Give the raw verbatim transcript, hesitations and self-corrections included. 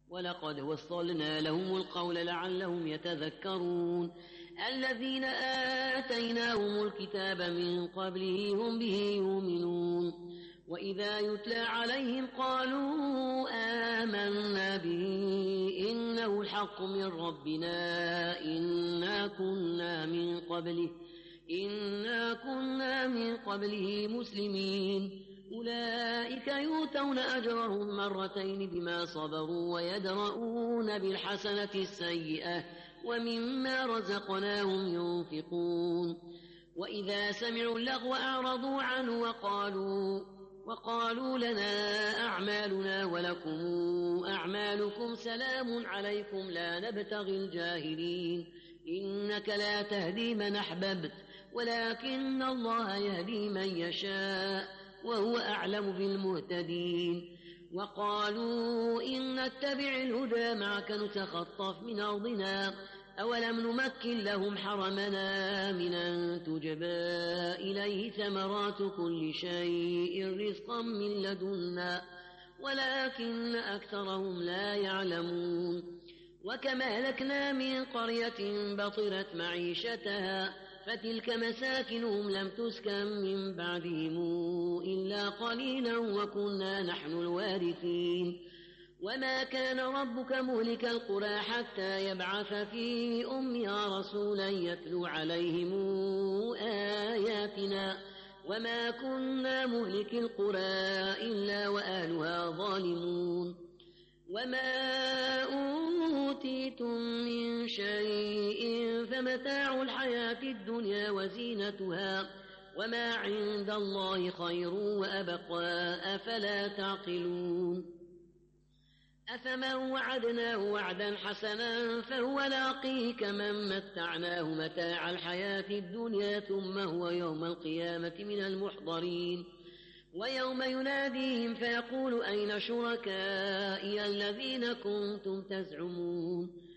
ولقد وصلنا لهم القول لعلهم يتذكرون الذين آتيناهم الكتاب من قبله هم به يؤمنون وإذا يتلى عليهم قالوا آمنا به إنه الحق من ربنا إنا كنا من قبله إنا كنا من قبله مسلمين أولئك يؤتون أجرهم مرتين بما صبروا ويدرؤون بالحسنة السيئة ومما رزقناهم ينفقون وإذا سمعوا اللغو أعرضوا عنه وقالوا وقالوا لنا أعمالنا ولكم أعمالكم سلام عليكم لا نبتغي الجاهلين إنك لا تهدي من أحببت ولكن الله يهدي من يشاء وهو أعلم بالمهتدين وقالوا إن نتبع الهدى معك نتخطف من أرضنا أولم نمكن لهم حرمنا من أن تجبى إليه ثمرات كل شيء رزقا من لدنا ولكن أكثرهم لا يعلمون وكما أهلكنا من قرية بطرت معيشتها فتلك مساكنهم لم تسكن من بعدهم إلا قليلا وكنا نحن الوارثين وما كان ربك مهلك القرى حتى يبعث في أمها رسولا يتلو عليهم آياتنا وما كنا مهلك القرى إلا وأهلها ظالمون وما أوتيتم من شيء فمتاع الحياة الدنيا وزينتها وما عند الله خير وأبقى أفلا تعقلون أفمن وعدناه وعدا حسنا فهو لاقيه كمن متعناه متاع الحياة الدنيا ثم هو يوم القيامة من المحضرين ويوم يناديهم فيقول أين شركائي الذين كنتم تزعمون